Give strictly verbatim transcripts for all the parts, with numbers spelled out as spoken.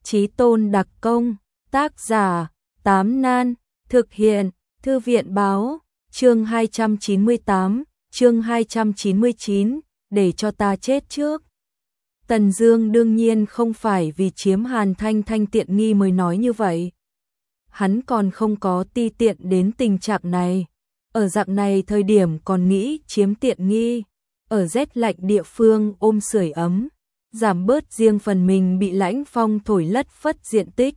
Chí tôn đặc công, tác giả, Tám Nan, thực hiện, Thư viện báo, chương hai trăm chín mươi tám, chương hai trăm chín mươi chín, để cho ta chết trước. Tần Dương đương nhiên không phải vì chiếm Hàn Thanh Thanh tiện nghi mới nói như vậy. Hắn còn không có ti tiện đến tình trạng này. Ở dạng này thời điểm còn nghĩ chiếm tiện nghi, ở rét lạnh địa phương ôm sưởi ấm, giảm bớt riêng phần mình bị lãnh phong thổi lất phất diện tích.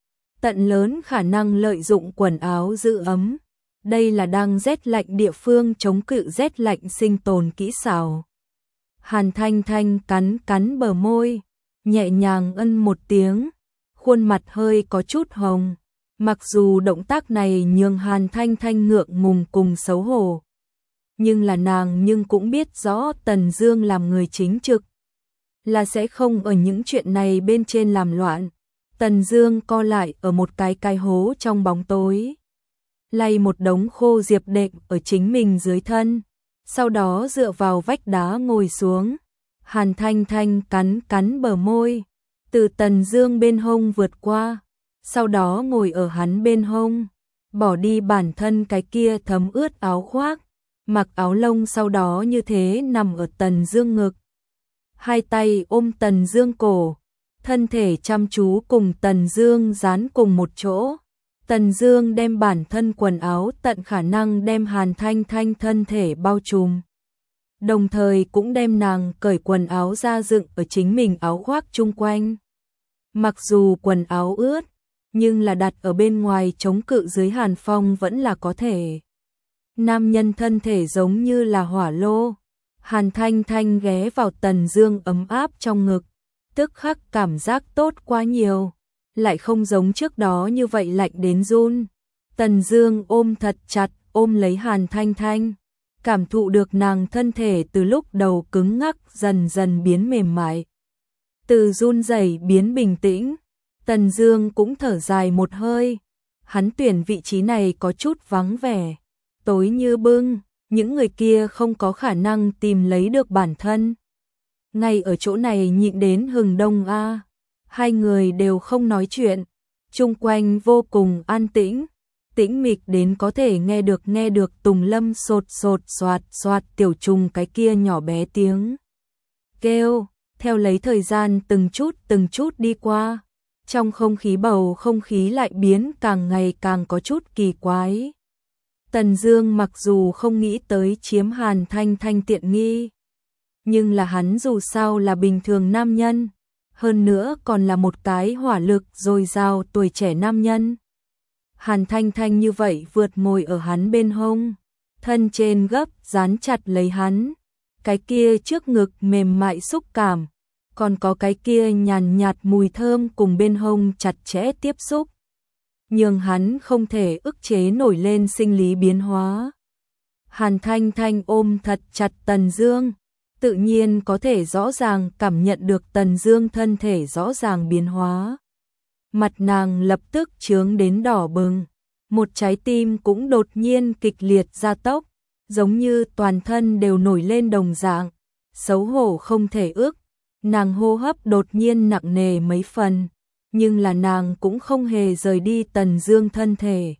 Tận lớn khả năng lợi dụng quần áo giữ ấm. Đây là đang rét lạnh địa phương chống cự rét lạnh sinh tồn kỹ xảo. Hàn Thanh Thanh cắn cắn bờ môi, nhẹ nhàng ân một tiếng, khuôn mặt hơi có chút hồng. Mặc dù động tác này nhường Hàn Thanh Thanh ngượng ngùng cùng xấu hổ, nhưng là nàng nhưng cũng biết rõ Tần Dương làm người chính trực, là sẽ không ở những chuyện này bên trên làm loạn. Tần Dương co lại ở một cái cái hố trong bóng tối, lay một đống khô diệp đệm ở chính mình dưới thân, sau đó dựa vào vách đá ngồi xuống. Hàn Thanh Thanh cắn cắn bờ môi, từ Tần Dương bên hông vượt qua, sau đó ngồi ở hắn bên hông, bỏ đi bản thân cái kia thấm ướt áo khoác, mặc áo lông, sau đó như thế nằm ở Tần Dương ngực. Hai tay ôm Tần Dương cổ, thân thể chăm chú cùng Tần Dương dán cùng một chỗ. Tần Dương đem bản thân quần áo tận khả năng đem Hàn Thanh Thanh thân thể bao trùm, đồng thời cũng đem nàng cởi quần áo ra dựng ở chính mình áo khoác chung quanh. Mặc dù quần áo ướt, nhưng là đặt ở bên ngoài chống cự dưới hàn phong vẫn là có thể. Nam nhân thân thể giống như là hỏa lô. Hàn Thanh Thanh ghé vào Tần Dương ấm áp trong ngực, tức khắc cảm giác tốt quá nhiều, lại không giống trước đó như vậy lạnh đến run. Tần Dương ôm thật chặt, ôm lấy Hàn Thanh Thanh, cảm thụ được nàng thân thể từ lúc đầu cứng ngắc dần dần biến mềm mại, từ run rẩy biến bình tĩnh. Tần Dương cũng thở dài một hơi, hắn tuyển vị trí này có chút vắng vẻ, tối như bưng, những người kia không có khả năng tìm lấy được bản thân. Ngay ở chỗ này nhịn đến hừng đông a. À. Hai người đều không nói chuyện, chung quanh vô cùng an tĩnh, tĩnh mịch đến có thể nghe được nghe được tùng lâm sột sột soạt soạt tiểu trùng cái kia nhỏ bé tiếng kêu, theo lấy thời gian từng chút từng chút đi qua. Trong không khí bầu không khí lại biến càng ngày càng có chút kỳ quái. Tần Dương mặc dù không nghĩ tới chiếm Hàn Thanh Thanh tiện nghi, nhưng là hắn dù sao là bình thường nam nhân, hơn nữa còn là một cái hỏa lực dồi dào tuổi trẻ nam nhân. Hàn Thanh Thanh như vậy vượt ngồi ở hắn bên hông, thân trên gấp dán chặt lấy hắn, cái kia trước ngực mềm mại xúc cảm, còn có cái kia nhàn nhạt mùi thơm cùng bên hông chặt chẽ tiếp xúc, nhưng hắn không thể ức chế nổi lên sinh lý biến hóa. Hàn Thanh Thanh ôm thật chặt Tần Dương, tự nhiên có thể rõ ràng cảm nhận được Tần Dương thân thể rõ ràng biến hóa. Mặt nàng lập tức chướng đến đỏ bừng, một trái tim cũng đột nhiên kịch liệt gia tốc, giống như toàn thân đều nổi lên đồng dạng, xấu hổ không thể ức. Nàng hô hấp đột nhiên nặng nề mấy phần, nhưng là nàng cũng không hề rời đi Tần Dương thân thể.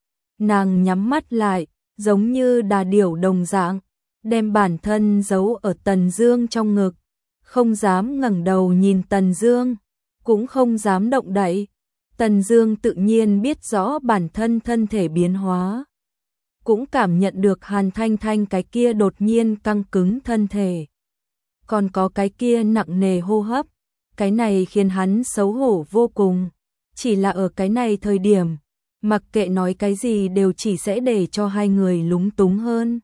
Nàng nhắm mắt lại, giống như đà điểu đồng dạng, đem bản thân giấu ở Tần Dương trong ngực, không dám ngẩng đầu nhìn Tần Dương, cũng không dám động đậy. Tần Dương tự nhiên biết rõ bản thân thân thể biến hóa, cũng cảm nhận được Hàn Thanh Thanh cái kia đột nhiên căng cứng thân thể, còn có cái kia nặng nề hô hấp, cái này khiến hắn xấu hổ vô cùng. Chỉ là ở cái này thời điểm, mặc kệ nói cái gì đều chỉ sẽ để cho hai người lúng túng hơn.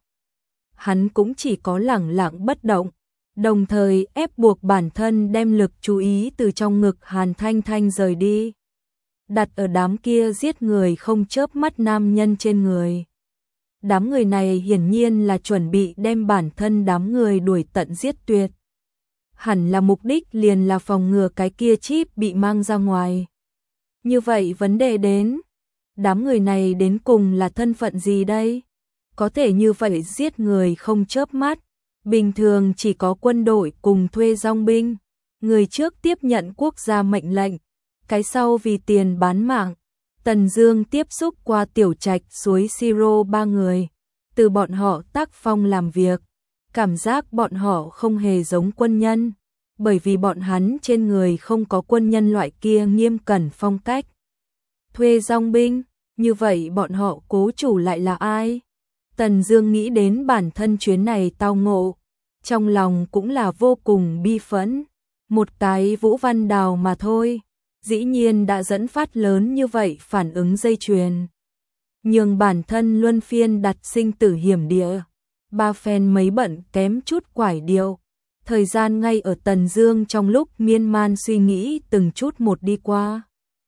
Hắn cũng chỉ có lẳng lặng bất động, đồng thời ép buộc bản thân đem lực chú ý từ trong ngực Hàn Thanh Thanh rời đi, đặt ở đám kia giết người không chớp mắt nam nhân trên người. Đám người này hiển nhiên là chuẩn bị đem bản thân đám người đuổi tận giết tuyệt. Hẳn là mục đích liền là phòng ngừa cái kia chip bị mang ra ngoài. Như vậy vấn đề đến, đám người này đến cùng là thân phận gì đây? Có thể như vậy giết người không chớp mắt, bình thường chỉ có quân đội cùng thuê dòng binh, người trước tiếp nhận quốc gia mệnh lệnh, cái sau vì tiền bán mạng. Tần Dương tiếp xúc qua Tiểu Trạch suối Siro ba người, từ bọn họ tác phong làm việc, cảm giác bọn họ không hề giống quân nhân, bởi vì bọn hắn trên người không có quân nhân loại kia nghiêm cẩn phong cách. Thuê dòng binh, như vậy bọn họ cố chủ lại là ai? Tần Dương nghĩ đến bản thân chuyến này tao ngộ, trong lòng cũng là vô cùng bi phẫn. Một cái Vũ Văn Đào mà thôi, dĩ nhiên đã dẫn phát lớn như vậy phản ứng dây chuyền. Nhường bản thân luân phiên đặt sinh tử hiểm địa, ba phen mấy bận kém chút quải điệu. Thời gian ngay ở Tần Dương trong lúc miên man suy nghĩ từng chút một đi qua.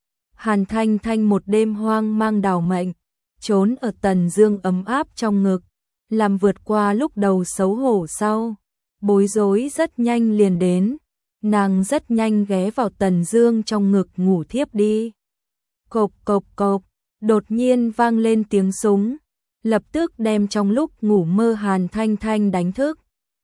Hàn Thanh Thanh một đêm hoang mang đào mệnh, trốn ở Tần Dương ấm áp trong ngực, làm vượt qua lúc đầu xấu hổ sau. Bối rối rất nhanh liền đến, nàng rất nhanh ghé vào Tần Dương trong ngực ngủ thiếp đi. Cộp cộp cộp, đột nhiên vang lên tiếng súng, lập tức đem trong lúc ngủ mơ Hàn Thanh Thanh đánh thức.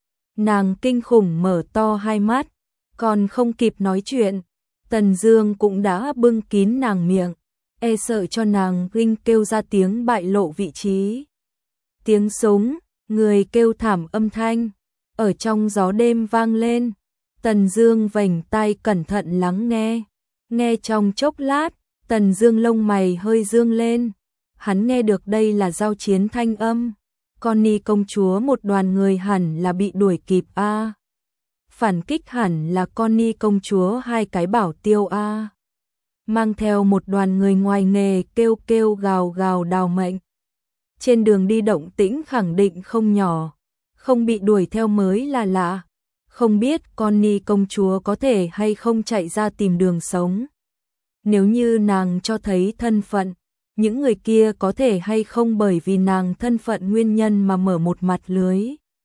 Nàng kinh khủng mở to hai mắt, còn không kịp nói chuyện, Tần Dương cũng đã bưng kín nàng miệng, e sợ cho nàng kinh kêu ra tiếng bại lộ vị trí. Tiếng súng, người kêu thảm âm thanh, ở trong gió đêm vang lên. Tần Dương vành tai cẩn thận lắng nghe, nghe trong chốc lát, Tần Dương lông mày hơi dương lên, hắn nghe được đây là giao chiến thanh âm. Connie công chúa một đoàn người hẳn là bị đuổi kịp a. Phản kích hẳn là Connie công chúa hai cái bảo tiêu a. Mang theo một đoàn người ngoài nghề kêu kêu gào gào đào mệnh. Trên đường đi động tĩnh khẳng định không nhỏ, không bị đuổi theo mới là lạ. Không biết Connie công chúa có thể hay không chạy ra tìm đường sống. Nếu như nàng cho thấy thân phận, những người kia có thể hay không bởi vì nàng thân phận nguyên nhân mà mở một mặt lưới.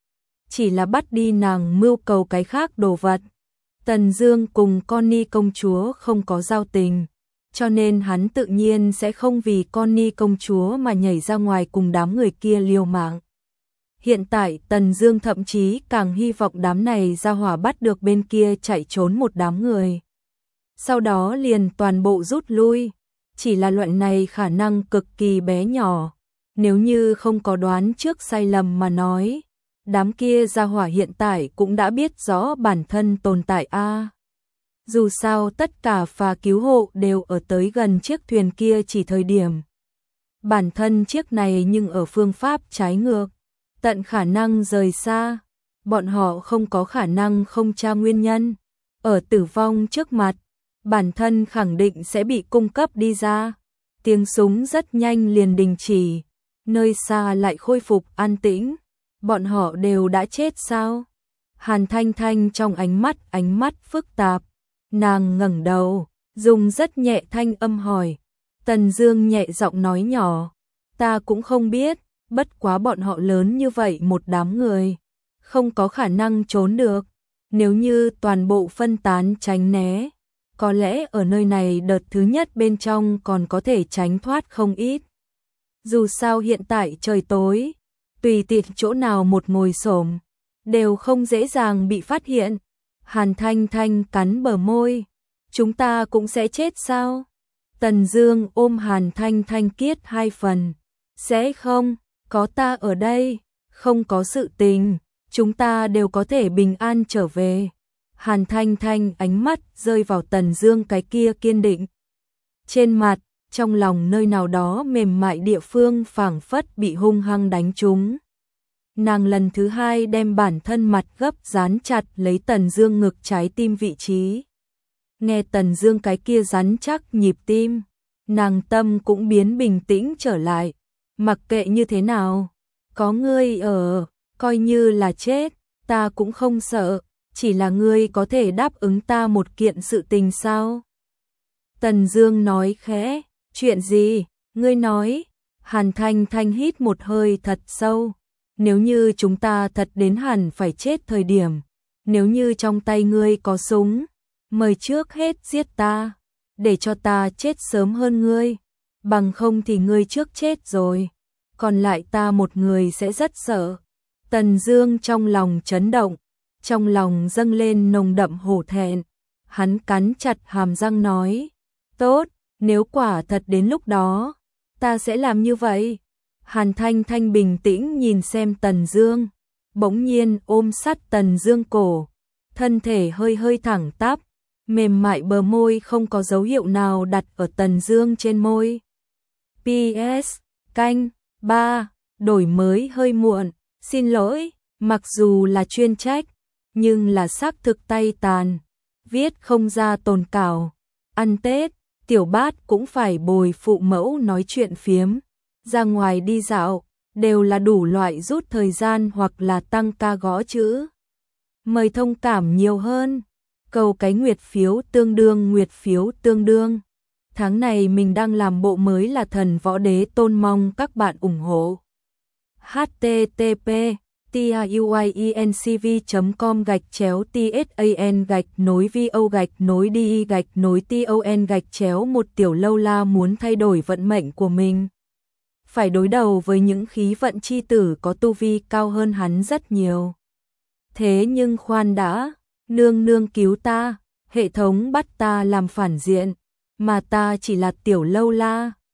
Chỉ là bắt đi nàng mưu cầu cái khác đồ vật. Tần Dương cùng Connie công chúa không có giao tình, cho nên hắn tự nhiên sẽ không vì Connie công chúa mà nhảy ra ngoài cùng đám người kia liều mạng. Hiện tại Tần Dương thậm chí càng hy vọng đám này ra hỏa bắt được bên kia chạy trốn một đám người. Sau đó liền toàn bộ rút lui, chỉ là loại này khả năng cực kỳ bé nhỏ. Nếu như không có đoán trước sai lầm mà nói, đám kia ra hỏa hiện tại cũng đã biết rõ bản thân tồn tại a. Dù sao tất cả phà cứu hộ đều ở tới gần chiếc thuyền kia chỉ thời điểm. Bản thân chiếc này nhưng ở phương pháp trái ngược, tận khả năng rời xa, bọn họ không có khả năng không tra nguyên nhân. Ở tử vong trước mặt, bản thân khẳng định sẽ bị cung cấp đi ra. Tiếng súng rất nhanh liền đình chỉ, nơi xa lại khôi phục an tĩnh. Bọn họ đều đã chết sao? Hàn Thanh Thanh trong ánh mắt ánh mắt phức tạp, nàng ngẩng đầu, dùng rất nhẹ thanh âm hỏi. Tần Dương nhẹ giọng nói nhỏ, ta cũng không biết, bất quá bọn họ lớn như vậy một đám người, không có khả năng trốn được. Nếu như toàn bộ phân tán tránh né, có lẽ ở nơi này đợt thứ nhất bên trong còn có thể tránh thoát không ít. Dù sao hiện tại trời tối, tùy tiện chỗ nào một ngồi xổm đều không dễ dàng bị phát hiện. Hàn Thanh Thanh cắn bờ môi, chúng ta cũng sẽ chết sao? Tần Dương ôm Hàn Thanh Thanh kiết hai phần, sẽ không, có ta ở đây, không có sự tình, chúng ta đều có thể bình an trở về. Hàn Thanh Thanh ánh mắt rơi vào Tần Dương cái kia kiên định trên mặt, trong lòng nơi nào đó mềm mại địa phương phảng phất bị hung hăng đánh trúng. Nàng lần thứ hai đem bản thân mặt gấp dán chặt lấy Tần Dương ngực trái tim vị trí. Nghe Tần Dương cái kia rắn chắc nhịp tim, nàng tâm cũng biến bình tĩnh trở lại. Mặc kệ như thế nào, có ngươi ở, coi như là chết, ta cũng không sợ, chỉ là ngươi có thể đáp ứng ta một kiện sự tình sao? Tần Dương nói khẽ, chuyện gì, ngươi nói? Hàn Thanh Thanh hít một hơi thật sâu. Nếu như chúng ta thật đến hẳn phải chết thời điểm, nếu như trong tay ngươi có súng, mời trước hết giết ta, để cho ta chết sớm hơn ngươi, bằng không thì ngươi trước chết rồi, còn lại ta một người sẽ rất sợ. Tần Dương trong lòng chấn động, trong lòng dâng lên nồng đậm hổ thẹn, hắn cắn chặt hàm răng nói, Tốt, nếu quả thật đến lúc đó, ta sẽ làm như vậy. Hàn Thanh Thanh bình tĩnh nhìn xem Tần Dương, bỗng nhiên ôm sát Tần Dương cổ, thân thể hơi hơi thẳng tắp, mềm mại bờ môi không có dấu hiệu nào đặt ở Tần Dương trên môi. pê ét Canh ba Đổi mới hơi muộn, xin lỗi, mặc dù là chuyên trách, nhưng là xác thực tay tàn, viết không ra tồn cảo. Ăn Tết, Tiểu Bát cũng phải bồi phụ mẫu nói chuyện phiếm, ra ngoài đi dạo, đều là đủ loại rút thời gian hoặc là tăng ca gõ chữ. Mời thông cảm nhiều hơn, cầu cái nguyệt phiếu tương đương nguyệt phiếu tương đương. Tháng này mình đang làm bộ mới là Thần Võ Đế Tôn, mong các bạn ủng hộ. h t t p tuyencv chấm com gạch chéo tsan gạch nối vo gạch nối đi gạch nối ton gạch chéo một Tiểu Lâu La muốn thay đổi vận mệnh của mình. Phải đối đầu với những khí vận chi tử có tu vi cao hơn hắn rất nhiều. Thế nhưng khoan đã, nương nương cứu ta, hệ thống bắt ta làm phản diện, mà ta chỉ là Tiểu Lâu La.